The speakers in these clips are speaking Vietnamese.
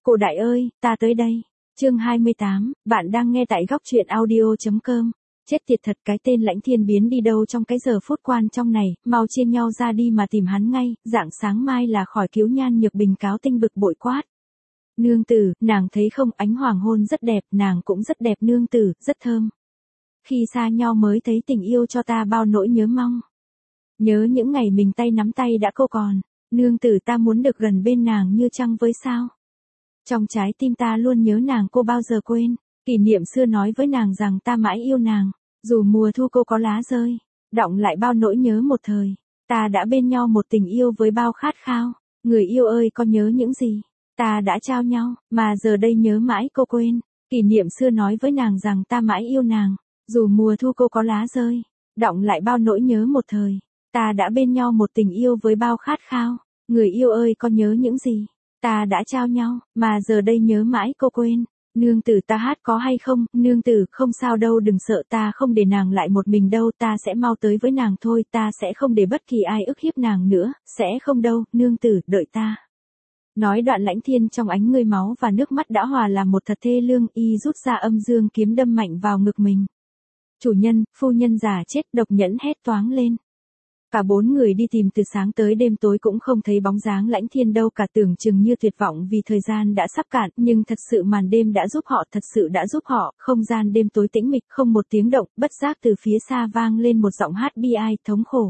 Cô đại ơi, ta tới đây. Chương 28, bạn đang nghe tại góc truyện audio.com. Chết tiệt thật, cái tên Lãnh Thiên biến đi đâu trong cái giờ phút quan trong này, mau chia nhau ra đi mà tìm hắn ngay, rạng sáng mai là khỏi cứu. Nhan Nhược Bình cáo tinh bực bội quát. Nương tử, nàng thấy không, ánh hoàng hôn rất đẹp, nàng cũng rất đẹp nương tử, rất thơm. Khi xa nhau mới thấy tình yêu cho ta bao nỗi nhớ mong. Nhớ những ngày mình tay nắm tay đã cô còn, nương tử ta muốn được gần bên nàng như trăng với sao. Trong trái tim ta luôn nhớ nàng, cô bao giờ quên. Kỷ niệm xưa nói với nàng rằng ta mãi yêu nàng, dù mùa thu cô có lá rơi, đọng lại bao nỗi nhớ một thời. Ta đã bên nhau một tình yêu với bao khát khao, người yêu ơi có nhớ những gì ta đã trao nhau, mà giờ đây nhớ mãi cô quên. Kỷ niệm xưa nói với nàng rằng ta mãi yêu nàng, dù mùa thu cô có lá rơi, đọng lại bao nỗi nhớ một thời. Ta đã bên nhau một tình yêu với bao khát khao, người yêu ơi có nhớ những gì ta đã trao nhau, mà giờ đây nhớ mãi cô quên. Nương tử ta hát có hay không, nương tử không sao đâu, đừng sợ, ta không để nàng lại một mình đâu, ta sẽ mau tới với nàng thôi, ta sẽ không để bất kỳ ai ức hiếp nàng nữa, sẽ không đâu, nương tử, đợi ta. Nói đoạn Lãnh Thiên trong ánh ngươi máu và nước mắt đã hòa làm một thật thê lương, y rút ra âm dương kiếm đâm mạnh vào ngực mình. Chủ nhân, phu nhân già chết, Độc Nhẫn hét toáng lên. Cả bốn người đi tìm từ sáng tới đêm tối cũng không thấy bóng dáng Lãnh Thiên đâu cả, tưởng chừng như tuyệt vọng vì thời gian đã sắp cạn, nhưng thật sự màn đêm đã giúp họ, thật sự đã giúp họ, không gian đêm tối tĩnh mịch, không một tiếng động, bất giác từ phía xa vang lên một giọng hát bi ai, thống khổ.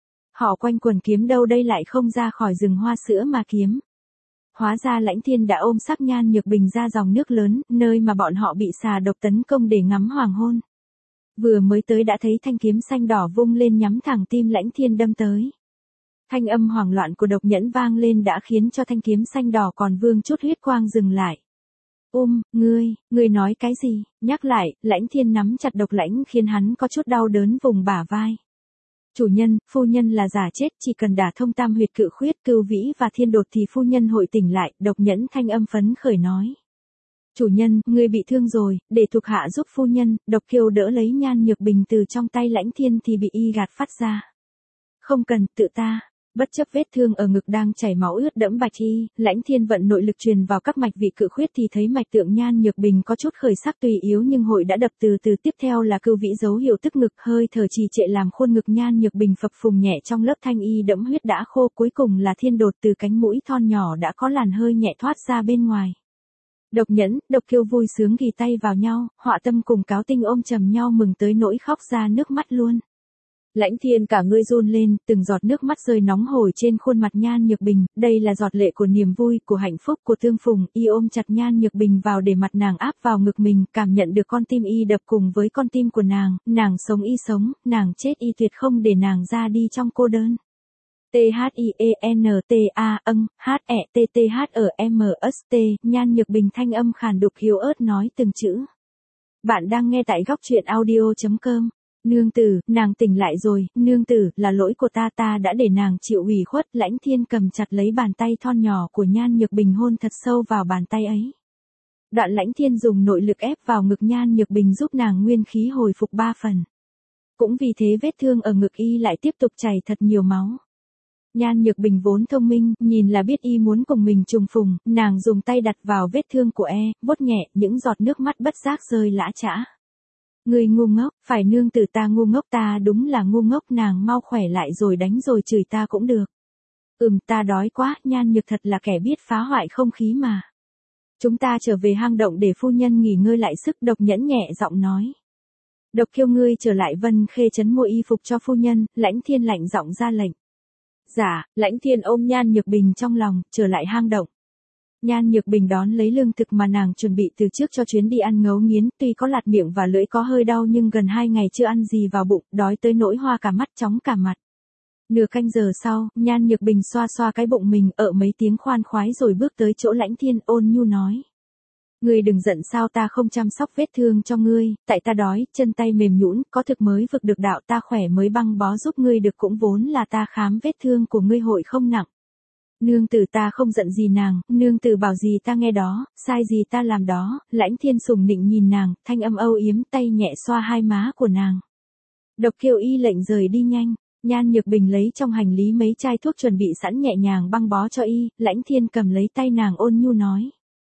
Họ quanh quần kiếm đâu đây lại không ra khỏi rừng hoa sữa mà kiếm. Hóa ra Lãnh Thiên đã ôm xác Nhan Nhược Bình ra dòng nước lớn, nơi mà bọn họ bị xà độc tấn công để ngắm hoàng hôn. Vừa mới tới đã thấy thanh kiếm xanh đỏ vung lên nhắm thẳng tim Lãnh Thiên đâm tới. Thanh âm hoảng loạn của Độc Nhẫn vang lên đã khiến cho thanh kiếm xanh đỏ còn vương chút huyết quang dừng lại. Ngươi nói cái gì? Nhắc lại, Lãnh Thiên nắm chặt Độc Lãnh khiến hắn có chút đau đớn vùng bả vai. Chủ nhân, phu nhân là giả chết, chỉ cần đả thông tam huyệt cự khuyết, cưu vĩ và thiên đột thì phu nhân hội tỉnh lại, Độc Nhẫn thanh âm phấn khởi nói. Chủ nhân, ngươi bị thương rồi, để thuộc hạ giúp phu nhân. Độc Kiều đỡ lấy Nhan Nhược Bình từ trong tay Lãnh Thiên thì bị y gạt phát ra. Không cần, tự ta. Bất chấp vết thương ở ngực đang chảy máu ướt đẫm bạch y, Lãnh Thiên vận nội lực truyền vào các mạch vị cự khuyết thì thấy mạch tượng Nhan Nhược Bình có chút khởi sắc tùy yếu nhưng hội đã đập từ từ, tiếp theo là cưu vĩ dấu hiệu tức ngực, hơi thở trì trệ làm khuôn ngực Nhan Nhược Bình phập phùng nhẹ trong lớp thanh y đẫm huyết đã khô, cuối cùng là thiên đột, từ cánh mũi thon nhỏ đã có làn hơi nhẹ thoát ra bên ngoài. Độc Nhẫn, Độc Kiều vui sướng ghi tay vào nhau, Họa Tâm cùng Cáo Tinh ôm chầm nhau mừng tới nỗi khóc ra nước mắt luôn. Lãnh Thiên cả người run lên, từng giọt nước mắt rơi nóng hổi trên khuôn mặt Nhan Nhược Bình, đây là giọt lệ của niềm vui, của hạnh phúc, của tương phùng, y ôm chặt Nhan Nhược Bình vào để mặt nàng áp vào ngực mình, cảm nhận được con tim y đập cùng với con tim của nàng sống y sống, nàng chết y tuyệt không để nàng ra đi trong cô đơn. THIENTA HETTHERMST, Nhan Nhược Bình thanh âm khàn đục yếu ớt nói từng chữ. Bạn đang nghe tại góc truyện audio.com. Nương tử, nàng tỉnh lại rồi, nương tử, là lỗi của ta, ta đã để nàng chịu ủy khuất. Lãnh Thiên cầm chặt lấy bàn tay thon nhỏ của Nhan Nhược Bình hôn thật sâu vào bàn tay ấy. Đoạn Lãnh Thiên dùng nội lực ép vào ngực Nhan Nhược Bình giúp nàng nguyên khí hồi phục 3 phần. Cũng vì thế vết thương ở ngực y lại tiếp tục chảy thật nhiều máu. Nhan Nhược Bình vốn thông minh, nhìn là biết y muốn cùng mình trùng phùng, nàng dùng tay đặt vào vết thương của vuốt nhẹ, những giọt nước mắt bất giác rơi lã chã. Người ngu ngốc, phải nương tử ta ngu ngốc, ta đúng là ngu ngốc, nàng mau khỏe lại rồi đánh rồi chửi ta cũng được. Ta đói quá, Nhan Nhược thật là kẻ biết phá hoại không khí mà. Chúng ta trở về hang động để phu nhân nghỉ ngơi lại sức, Độc Nhẫn nhẹ giọng nói. Độc Kiều ngươi trở lại Vân Khê trấn mua y phục cho phu nhân, Lãnh Thiên lạnh giọng ra lệnh. Dạ, Lãnh Thiên ôm Nhan Nhược Bình trong lòng, trở lại hang động. Nhan Nhược Bình đón lấy lương thực mà nàng chuẩn bị từ trước cho chuyến đi ăn ngấu nghiến, tuy có lạt miệng và lưỡi có hơi đau nhưng gần 2 ngày chưa ăn gì vào bụng, đói tới nỗi hoa cả mắt chóng cả mặt. Nửa canh giờ sau, Nhan Nhược Bình xoa xoa cái bụng mình, mấy tiếng khoan khoái rồi bước tới chỗ Lãnh Thiên, ôn nhu nói. Ngươi đừng giận, sao ta không chăm sóc vết thương cho ngươi, tại ta đói, chân tay mềm nhũn, có thực mới vực được đạo, ta khỏe mới băng bó giúp ngươi được, cũng vốn là ta khám vết thương của ngươi hội không nặng. Nương tử ta không giận gì nàng, nương tử bảo gì ta nghe đó, sai gì ta làm đó. Lãnh Thiên sùng nịnh nhìn nàng, thanh âm âu yếm, tay nhẹ xoa hai má của nàng. Độc Kiều y lệnh rời đi nhanh, Nhan Nhược Bình lấy trong hành lý mấy chai thuốc chuẩn bị sẵn nhẹ nhàng băng bó cho y, Lãnh Thiên cầm lấy tay nàng ôn nhu nói.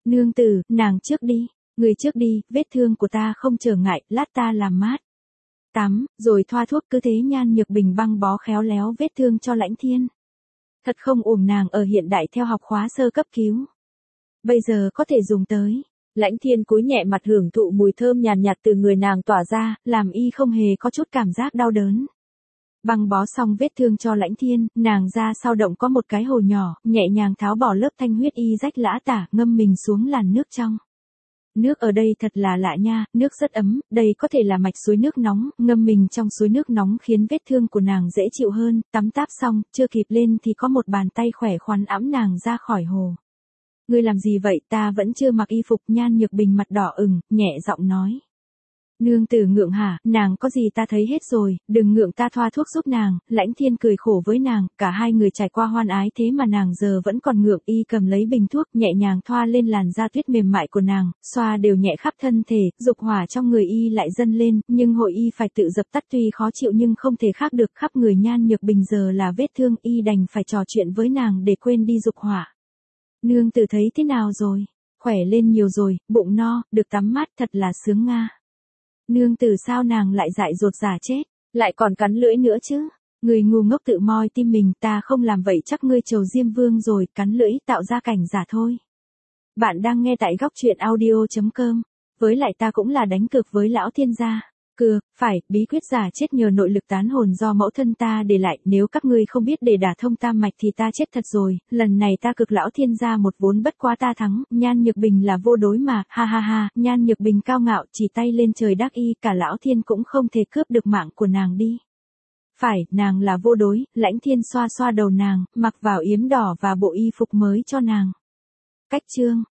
Nương tử, nàng trước đi, người trước đi, vết thương của ta không trở ngại, lát ta làm mát. Tắm, rồi thoa thuốc cứ thế Nhan Nhược Bình băng bó khéo léo vết thương cho Lãnh Thiên. Thật không uổng nàng ở hiện đại theo học khóa sơ cấp cứu. Bây giờ có thể dùng tới. Lãnh Thiên cúi nhẹ mặt hưởng thụ mùi thơm nhàn nhạt từ người nàng tỏa ra, làm y không hề có chút cảm giác đau đớn. Băng bó xong vết thương cho Lãnh Thiên, nàng ra sau động có một cái hồ nhỏ, nhẹ nhàng tháo bỏ lớp thanh huyết y rách lã tả, ngâm mình xuống làn nước trong. Nước ở đây thật là lạ nha, nước rất ấm, đây có thể là mạch suối nước nóng, ngâm mình trong suối nước nóng khiến vết thương của nàng dễ chịu hơn, tắm táp xong, chưa kịp lên thì có một bàn tay khỏe khoắn ẵm nàng ra khỏi hồ. Ngươi làm gì vậy, ta vẫn chưa mặc y phục. Nhan Nhược Bình mặt đỏ ửng, nhẹ giọng nói. Nương tử ngượng hả, nàng có gì ta thấy hết rồi, đừng ngượng ta thoa thuốc giúp nàng. Lãnh Thiên cười khổ với nàng, cả hai người trải qua hoan ái thế mà nàng giờ vẫn còn ngượng. Y cầm lấy bình thuốc nhẹ nhàng thoa lên làn da tuyết mềm mại của nàng, xoa đều nhẹ khắp thân thể, dục hỏa trong người y lại dâng lên, nhưng hội y phải tự dập tắt tuy khó chịu nhưng không thể khác được. Khắp người Nhan Nhược Bình giờ là vết thương, y đành phải trò chuyện với nàng để quên đi dục hỏa. Nương tử thấy thế nào rồi? Khỏe lên nhiều rồi, bụng no, được tắm mát thật là sướng nga. Nương tử sao nàng lại dại dột giả chết, lại còn cắn lưỡi nữa chứ? Người ngu ngốc tự moi tim mình, ta không làm vậy chắc ngươi trầu Diêm Vương rồi, cắn lưỡi tạo ra cảnh giả thôi. Bạn đang nghe tại góc truyện audio.com. Với lại ta cũng là đánh cược với lão thiên gia. Phải, bí quyết giả chết nhờ nội lực tán hồn do mẫu thân ta để lại, nếu các ngươi không biết để đả thông tam mạch thì ta chết thật rồi, lần này ta cực lão thiên gia một vốn bất quá ta thắng. Nhan Nhược Bình là vô đối mà, ha ha ha. Nhan Nhược Bình cao ngạo chỉ tay lên trời đắc y, cả lão thiên cũng không thể cướp được mạng của nàng đi. Phải, nàng là vô đối. Lãnh Thiên xoa xoa đầu nàng, mặc vào yếm đỏ và bộ y phục mới cho nàng. Cách chương